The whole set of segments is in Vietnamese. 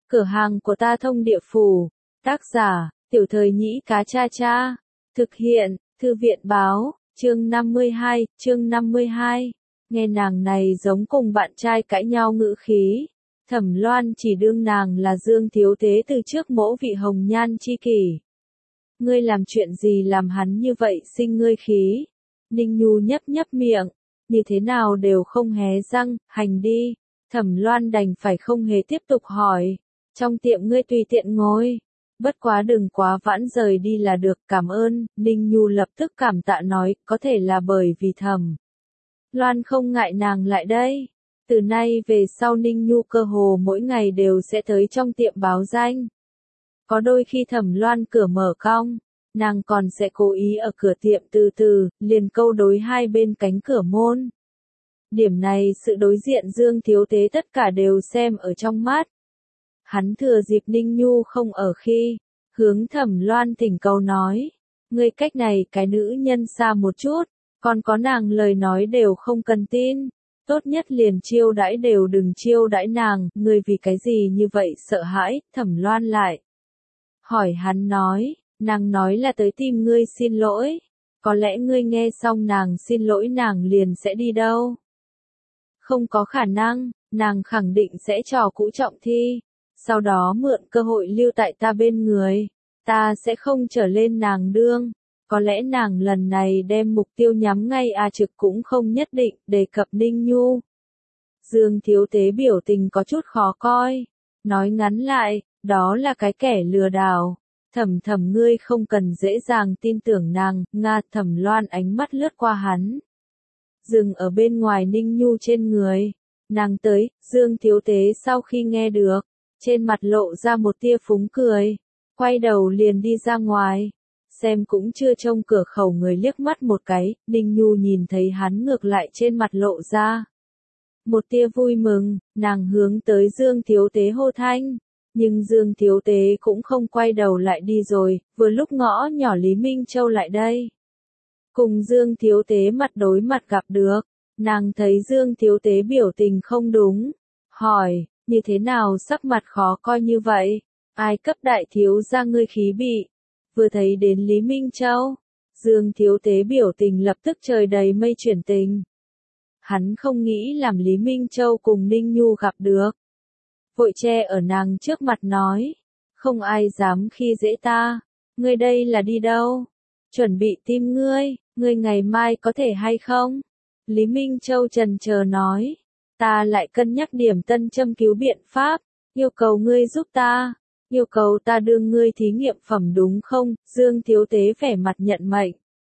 Cửa hàng của ta thông địa phủ. Tác giả, Tiểu Thời Nhĩ Cá Cha Cha. Thực hiện, Thư viện báo, chương 52. Nghe nàng này giống cùng bạn trai cãi nhau ngữ khí. Thẩm Loan chỉ đương nàng là Dương Thiếu Tế từ trước mỗ vị hồng nhan chi kỷ. Ngươi làm chuyện gì làm hắn như vậy sinh ngươi khí? Ninh Nhu nhấp miệng, như thế nào đều không hé răng, hành đi. Thẩm Loan đành phải không hề tiếp tục hỏi. Trong tiệm ngươi tùy tiện ngồi. Bất quá đừng quá vãn rời đi là được, cảm ơn. Ninh Nhu lập tức cảm tạ nói, có thể là bởi vì Thẩm Loan không ngại nàng lại đây. Từ nay về sau Ninh Nhu cơ hồ mỗi ngày đều sẽ tới trong tiệm báo danh. Có đôi khi Thẩm Loan cửa mở cong, nàng còn sẽ cố ý ở cửa tiệm từ từ, liền câu đối hai bên cánh cửa môn. Điểm này sự đối diện Dương Thiếu Tế tất cả đều xem ở trong mắt. Hắn thừa dịp Ninh Nhu không ở khi, hướng Thẩm Loan thỉnh cầu nói, ngươi cách này cái nữ nhân xa một chút, còn có nàng lời nói đều không cần tin, tốt nhất liền chiêu đãi đều đừng chiêu đãi nàng, ngươi vì cái gì như vậy sợ hãi. Thẩm Loan lại hỏi hắn nói, nàng nói là tới tìm ngươi xin lỗi, có lẽ ngươi nghe xong nàng xin lỗi nàng liền sẽ đi đâu? Không có khả năng, nàng khẳng định sẽ trò cũ trọng thi, sau đó mượn cơ hội lưu tại ta bên người, ta sẽ không trở lên nàng đương, có lẽ nàng lần này đem mục tiêu nhắm ngay A Trực cũng không nhất định. Đề cập Ninh Nhu, Dương Thiếu Tế biểu tình có chút khó coi, nói ngắn lại, đó là cái kẻ lừa đảo. Thẩm ngươi không cần dễ dàng tin tưởng nàng. Nga. Thẩm Loan ánh mắt lướt qua hắn, dừng ở bên ngoài Ninh Nhu trên người. Nàng tới. Dương Thiếu Tế sau khi nghe được, trên mặt lộ ra một tia phúng cười, quay đầu liền đi ra ngoài. Xem cũng chưa trông cửa khẩu người liếc mắt một cái, Ninh Nhu nhìn thấy hắn ngược lại trên mặt lộ ra một tia vui mừng, nàng hướng tới Dương Thiếu Tế hô thanh. Nhưng Dương Thiếu Tế cũng không quay đầu lại đi rồi, vừa lúc ngõ nhỏ Lý Minh Châu lại đây. Cùng Dương Thiếu Tế mặt đối mặt gặp được, nàng thấy Dương Thiếu Tế biểu tình không đúng, hỏi, như thế nào sắc mặt khó coi như vậy, ai cấp đại thiếu gia ngươi khí bị? Vừa thấy đến Lý Minh Châu, Dương Thiếu Tế biểu tình lập tức trời đầy mây chuyển tình. Hắn không nghĩ làm Lý Minh Châu cùng Ninh Nhu gặp được. Vội che ở nàng trước mặt nói, không ai dám khi dễ ta, ngươi đây là đi đâu? Chuẩn bị tìm ngươi ngày mai có thể hay không? Lý Minh Châu chần chờ nói, ta lại cân nhắc điểm tân châm cứu biện pháp, yêu cầu ngươi giúp ta, yêu cầu ta đưa ngươi thí nghiệm phẩm đúng không? Dương Thiếu Tế vẻ mặt nhận mệnh.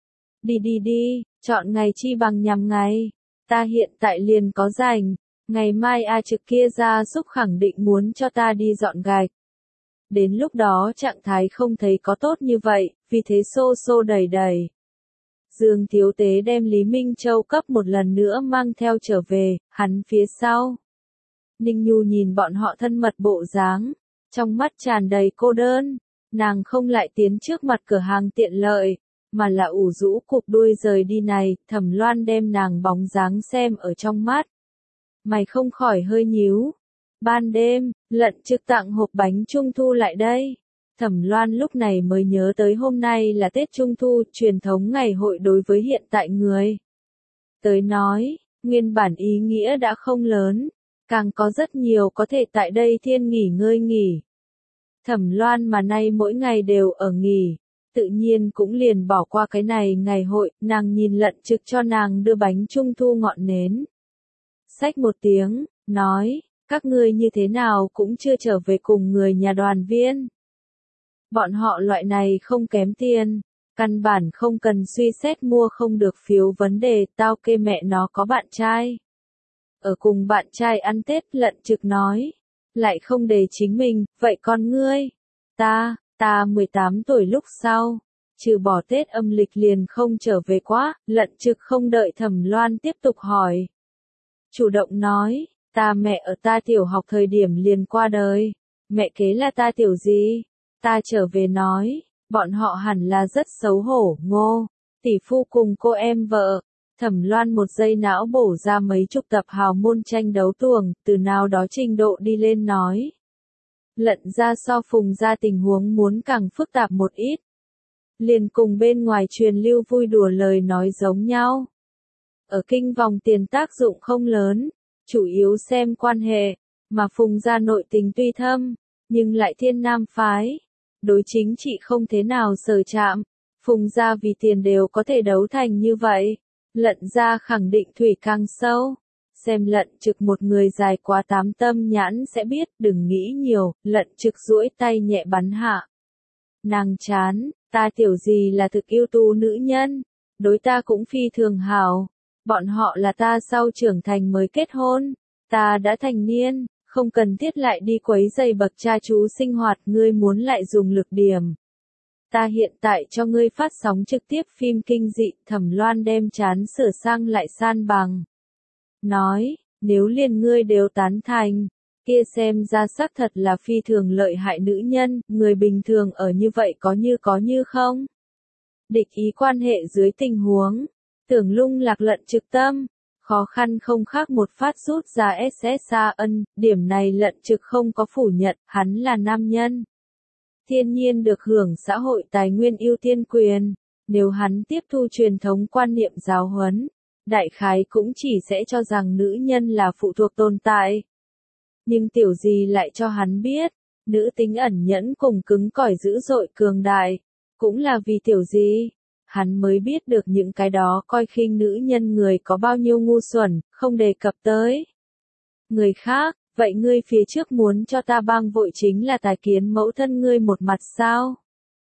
Đi, chọn ngày chi bằng nhằm ngày, ta hiện tại liền có rảnh. Ngày mai A Trực kia ra giúp khẳng định muốn cho ta đi dọn gạch. Đến lúc đó trạng thái không thấy có tốt như vậy, vì thế xô đẩy. Dương Thiếu Tế đem Lý Minh Châu cấp một lần nữa mang theo trở về, hắn phía sau. Ninh Nhu nhìn bọn họ thân mật bộ dáng, trong mắt tràn đầy cô đơn, nàng không lại tiến trước mặt cửa hàng tiện lợi, mà là ủ rũ cụp đuôi rời đi này. Thẩm Loan đem nàng bóng dáng xem ở trong mắt. Mày không khỏi hơi nhíu. Ban đêm, Lận Trực tặng hộp bánh trung thu lại đây. Thẩm Loan lúc này mới nhớ tới hôm nay là Tết Trung Thu, truyền thống ngày hội đối với hiện tại người tới nói, nguyên bản ý nghĩa đã không lớn, càng có rất nhiều có thể tại đây thiên nghỉ ngơi nghỉ. Thẩm Loan mà nay mỗi ngày đều ở nghỉ, tự nhiên cũng liền bỏ qua cái này ngày hội. Nàng nhìn Lận Trực cho nàng đưa bánh trung thu ngọn nến. Xách một tiếng, nói, các ngươi như thế nào cũng chưa trở về cùng người nhà đoàn viên. Bọn họ loại này không kém tiền, căn bản không cần suy xét mua không được phiếu vấn đề, tao kê mẹ nó có bạn trai. Ở cùng bạn trai ăn Tết. Lận Trực nói, lại không để chính mình, vậy con ngươi? Ta 18 tuổi lúc sau, trừ bỏ Tết âm lịch liền không trở về quá. Lận Trực không đợi Thẩm Loan tiếp tục hỏi, chủ động nói, ta mẹ ở ta tiểu học thời điểm liền qua đời, mẹ kế là ta tiểu gì? Ta trở về nói, bọn họ hẳn là rất xấu hổ. Ngô tỷ phu cùng cô em vợ. Thẩm Loan một giây não bổ ra mấy chục tập hào môn tranh đấu tuồng, từ nào đó trình độ đi lên nói. Lận ra so Phùng ra tình huống muốn càng phức tạp một ít. Liền cùng bên ngoài truyền lưu vui đùa lời nói giống nhau. Ở kinh vòng tiền tác dụng không lớn, chủ yếu xem quan hệ, mà Phùng gia nội tình tuy thâm, nhưng lại thiên nam phái. Đối chính trị không thế nào sờ chạm, Phùng gia vì tiền đều có thể đấu thành như vậy. Lận gia khẳng định thủy càng sâu. Xem Lận Trực một người dài quá 8 tâm nhãn sẽ biết, đừng nghĩ nhiều. Lận Trực duỗi tay nhẹ bắn hạ. Nàng chán, ta tiểu gì là thực yêu tú nữ nhân, đối ta cũng phi thường hảo. Bọn họ là ta sau trưởng thành mới kết hôn, ta đã thành niên, không cần thiết lại đi quấy rầy bậc cha chú sinh hoạt, ngươi muốn lại dùng lực điểm. Ta hiện tại cho ngươi phát sóng trực tiếp phim kinh dị. Thẩm Loan đem chán sửa sang lại san bằng. Nói, nếu liền ngươi đều tán thành, kia xem ra xác thật là phi thường lợi hại nữ nhân, người bình thường ở như vậy có như không. Địch ý quan hệ dưới tình huống, tưởng lung lạc Lận Trực tâm, khó khăn không khác một phát rút ra SSA ân, điểm này Lận Trực không có phủ nhận, hắn là nam nhân. Thiên nhiên được hưởng xã hội tài nguyên ưu tiên quyền, nếu hắn tiếp thu truyền thống quan niệm giáo huấn, đại khái cũng chỉ sẽ cho rằng nữ nhân là phụ thuộc tồn tại. Nhưng tiểu gì lại cho hắn biết, nữ tính ẩn nhẫn cùng cứng cỏi dữ dội cường đại, cũng là vì tiểu gì. Hắn mới biết được những cái đó coi khinh nữ nhân người có bao nhiêu ngu xuẩn, không đề cập tới. Người khác, vậy ngươi phía trước muốn cho ta bang vội chính là tài kiến mẫu thân ngươi một mặt sao?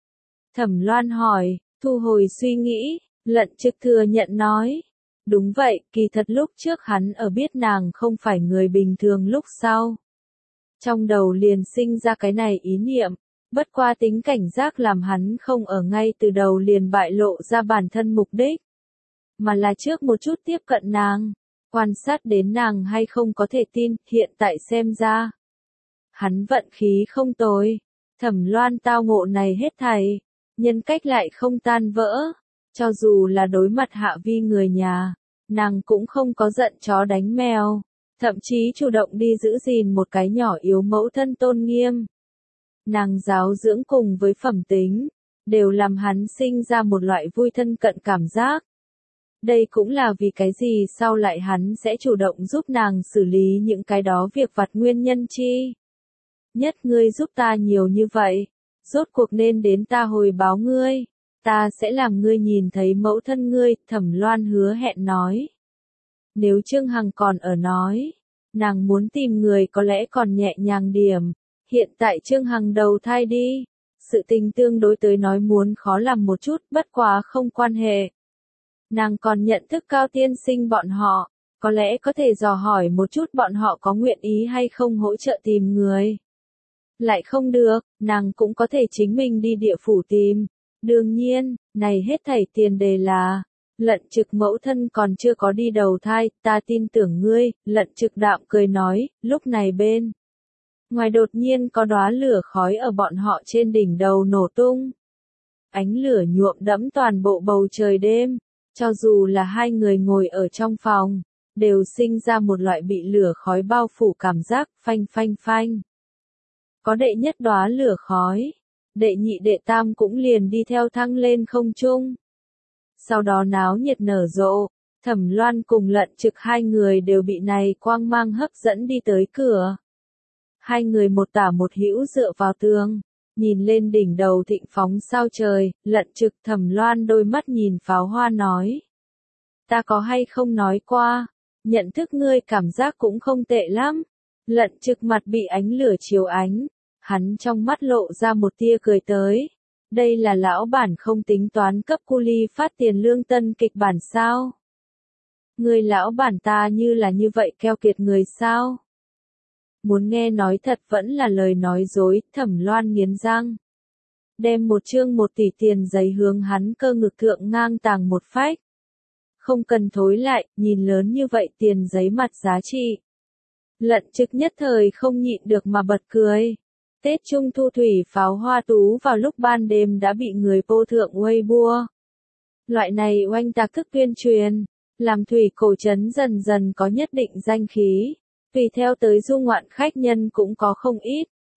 Thẩm Loan hỏi, thu hồi suy nghĩ, Lận Trực thừa nhận nói. Đúng vậy, kỳ thật lúc trước hắn ở biết nàng không phải người bình thường lúc sau. Trong đầu liền sinh ra cái này ý niệm, bất qua tính cảnh giác làm hắn không ở ngay từ đầu liền bại lộ ra bản thân mục đích. Mà là trước một chút tiếp cận nàng, quan sát đến nàng hay không có thể tin, hiện tại xem ra. Hắn vận khí không tồi, Thẩm Loan tao ngộ này hết thảy, nhân cách lại không tan vỡ. Cho dù là đối mặt Hạ Vi người nhà, nàng cũng không có giận chó đánh mèo, thậm chí chủ động đi giữ gìn một cái nhỏ yếu mẫu thân tôn nghiêm. Nàng giáo dưỡng cùng với phẩm tính, đều làm hắn sinh ra một loại vui thân cận cảm giác. Đây cũng là vì cái gì sau lại hắn sẽ chủ động giúp nàng xử lý những cái đó việc vặt nguyên nhân chi. Nhất ngươi giúp ta nhiều như vậy, rốt cuộc nên đến ta hồi báo ngươi. Ta sẽ làm ngươi nhìn thấy mẫu thân ngươi, Thẩm Loan hứa hẹn nói. Nếu Trương Hằng còn ở nói, nàng muốn tìm người có lẽ còn nhẹ nhàng điểm. Hiện tại Trương Hằng đầu thai đi, sự tình tương đối tới nói muốn khó làm một chút, bất quá không quan hệ. Nàng còn nhận thức Cao tiên sinh bọn họ, có lẽ có thể dò hỏi một chút bọn họ có nguyện ý hay không hỗ trợ tìm người. Lại không được, nàng cũng có thể chính mình đi địa phủ tìm. Đương nhiên, này hết thảy tiền đề là, Lận Trực mẫu thân còn chưa có đi đầu thai, ta tin tưởng ngươi. Lận Trực đạm cười nói, lúc này bên ngoài đột nhiên có đóa lửa khói ở bọn họ trên đỉnh đầu nổ tung. Ánh lửa nhuộm đẫm toàn bộ bầu trời đêm, cho dù là hai người ngồi ở trong phòng, đều sinh ra một loại bị lửa khói bao phủ cảm giác, phanh phanh phanh. Có đệ nhất đóa lửa khói, đệ nhị đệ tam cũng liền đi theo thăng lên không trung. Sau đó náo nhiệt nở rộ, Thẩm Loan cùng Lận Trực hai người đều bị này quang mang hấp dẫn đi tới cửa. Hai người một tả một hữu dựa vào tường, nhìn lên đỉnh đầu thịnh phóng sao trời. Lận Trực Thẩm Loan đôi mắt nhìn pháo hoa nói. Ta có hay không nói qua, nhận thức ngươi cảm giác cũng không tệ lắm. Lận Trực mặt bị ánh lửa chiếu ánh, hắn trong mắt lộ ra một tia cười tới. Đây là lão bản không tính toán cấp cu ly phát tiền lương tân kịch bản sao? Người lão bản ta như là như vậy keo kiệt người sao? Muốn nghe nói thật vẫn là lời nói dối. Thẩm Loan nghiến răng, đem một chương 1 tỷ tiền giấy hướng hắn cơ ngực thượng ngang tàng một phách. Không cần thối lại, nhìn lớn như vậy tiền giấy mặt giá trị. Lận Trực nhất thời không nhịn được mà bật cười. Tết Trung Thu thủy pháo hoa tú vào lúc ban đêm đã bị người vô thượng Weibo. Loại này oanh tạc thức tuyên truyền, làm thủy cổ trấn dần dần có nhất định danh khí. Tùy theo tới du ngoạn khách nhân cũng có không ít,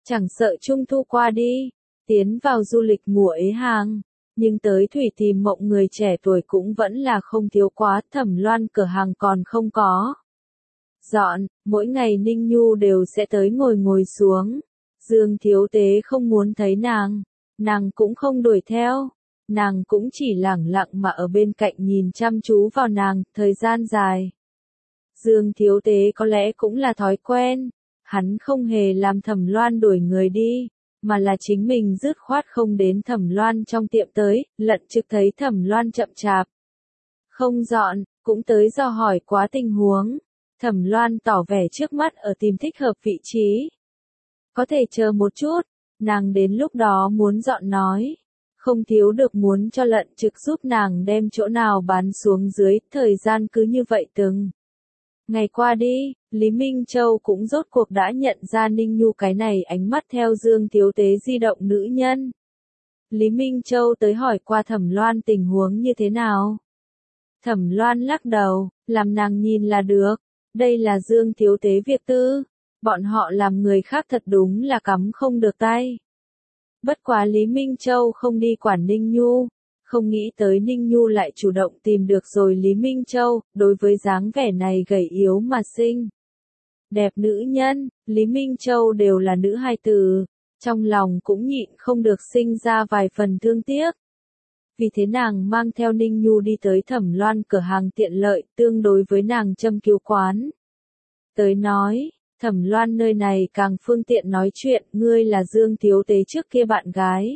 chẳng sợ trung thu qua đi, tiến vào du lịch mùa ế hàng, nhưng tới Thủy tìm mộng người trẻ tuổi cũng vẫn là không thiếu quá, Thẩm Loan cửa hàng còn không có dọn, mỗi ngày Ninh Nhu đều sẽ tới ngồi xuống. Dương Thiếu Tế không muốn thấy nàng cũng không đuổi theo, nàng cũng chỉ lẳng lặng mà ở bên cạnh nhìn chăm chú vào nàng, thời gian dài. Dương Thiếu Tế có lẽ cũng là thói quen, hắn không hề làm Thẩm Loan đuổi người đi, mà là chính mình dứt khoát không đến Thẩm Loan trong tiệm tới, lận trực thấy Thẩm Loan chậm chạp. Không dọn, cũng tới dò hỏi quá tình huống. Thẩm Loan tỏ vẻ trước mắt ở tìm thích hợp vị trí. Có thể chờ một chút, nàng đến lúc đó muốn dọn nói. Không thiếu được muốn cho lận trực giúp nàng đem chỗ nào bán xuống dưới, thời gian cứ như vậy từng ngày qua đi, Lý Minh Châu cũng rốt cuộc đã nhận ra Ninh Nhu cái này ánh mắt theo Dương Thiếu Tế di động nữ nhân. Lý Minh Châu tới hỏi qua Thẩm Loan tình huống như thế nào. Thẩm Loan lắc đầu, làm nàng nhìn là được, đây là Dương Thiếu Tế việc tư, bọn họ làm người khác thật đúng là cắm không được tay. Bất quá Lý Minh Châu không đi quản Ninh Nhu, không nghĩ tới Ninh Nhu lại chủ động tìm được rồi Lý Minh Châu, đối với dáng vẻ này gầy yếu mà xinh đẹp nữ nhân, Lý Minh Châu đều là nữ hài tử, trong lòng cũng nhịn không được sinh ra vài phần thương tiếc. Vì thế nàng mang theo Ninh Nhu đi tới Thẩm Loan cửa hàng tiện lợi, tương đối với nàng châm cứu quán. Tới nói, Thẩm Loan nơi này càng phương tiện nói chuyện, ngươi là Dương Thiếu Tế trước kia bạn gái.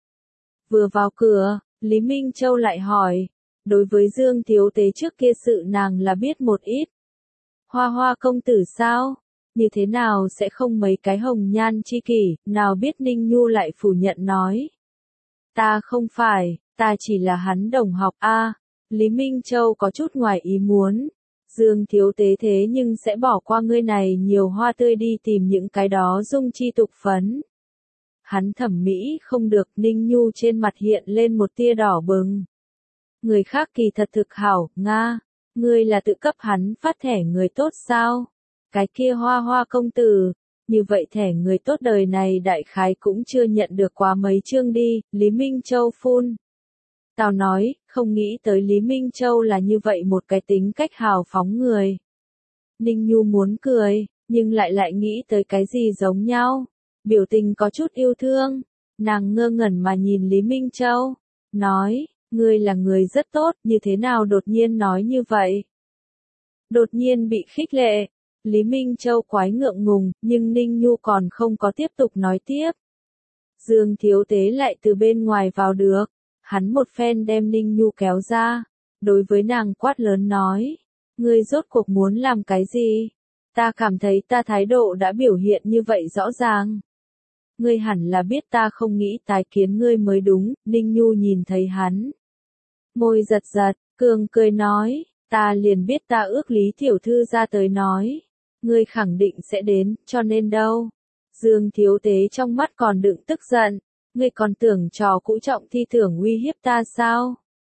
Vừa vào cửa, Lý Minh Châu lại hỏi, đối với Dương Thiếu Tế trước kia sự nàng là biết một ít. Hoa Hoa công tử sao? Như thế nào sẽ không mấy cái hồng nhan chi kỷ, nào biết Ninh Nhu lại phủ nhận nói. Ta không phải, ta chỉ là hắn đồng học a. Lý Minh Châu có chút ngoài ý muốn. Dương Thiếu Tế thế nhưng sẽ bỏ qua ngươi này nhiều hoa tươi đi tìm những cái đó dung chi tục phấn. Hắn thẩm mỹ không được, Ninh Nhu trên mặt hiện lên một tia đỏ bừng. Người khác kỳ thật thực hảo, Nga, ngươi là tự cấp hắn phát thẻ người tốt sao? Cái kia Hoa Hoa công tử, như vậy thẻ người tốt đời này đại khái cũng chưa nhận được quá mấy chương đi, Lý Minh Châu phun. Tao nói, không nghĩ tới Lý Minh Châu là như vậy một cái tính cách hào phóng người. Ninh Nhu muốn cười, nhưng lại nghĩ tới cái gì giống nhau. Biểu tình có chút yêu thương, nàng ngơ ngẩn mà nhìn Lý Minh Châu, nói, ngươi là người rất tốt, như thế nào đột nhiên nói như vậy? Đột nhiên bị khích lệ, Lý Minh Châu quái ngượng ngùng, nhưng Ninh Nhu còn không có tiếp tục nói tiếp. Dương Thiếu Tế lại từ bên ngoài vào được, hắn một phen đem Ninh Nhu kéo ra, đối với nàng quát lớn nói, ngươi rốt cuộc muốn làm cái gì? Ta cảm thấy ta thái độ đã biểu hiện như vậy rõ ràng. Ngươi hẳn là biết ta không nghĩ tái kiến ngươi mới đúng, Ninh Nhu nhìn thấy hắn. Môi giật giật, cường cười nói, ta liền biết ta ước Lý tiểu thư ra tới nói. Ngươi khẳng định sẽ đến, cho nên đâu. Dương Thiếu Tế trong mắt còn đựng tức giận, ngươi còn tưởng trò cũ trọng thi tưởng uy hiếp ta sao?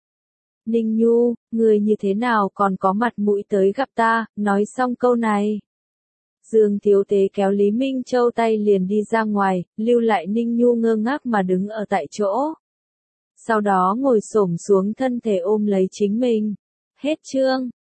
Ninh Nhu, ngươi như thế nào còn có mặt mũi tới gặp ta, nói xong câu này. Dương Thiếu Tế kéo Lý Minh Châu tay liền đi ra ngoài, lưu lại Ninh Nhu ngơ ngác mà đứng ở tại chỗ. Sau đó ngồi xổm xuống thân thể ôm lấy chính mình. Hết chương.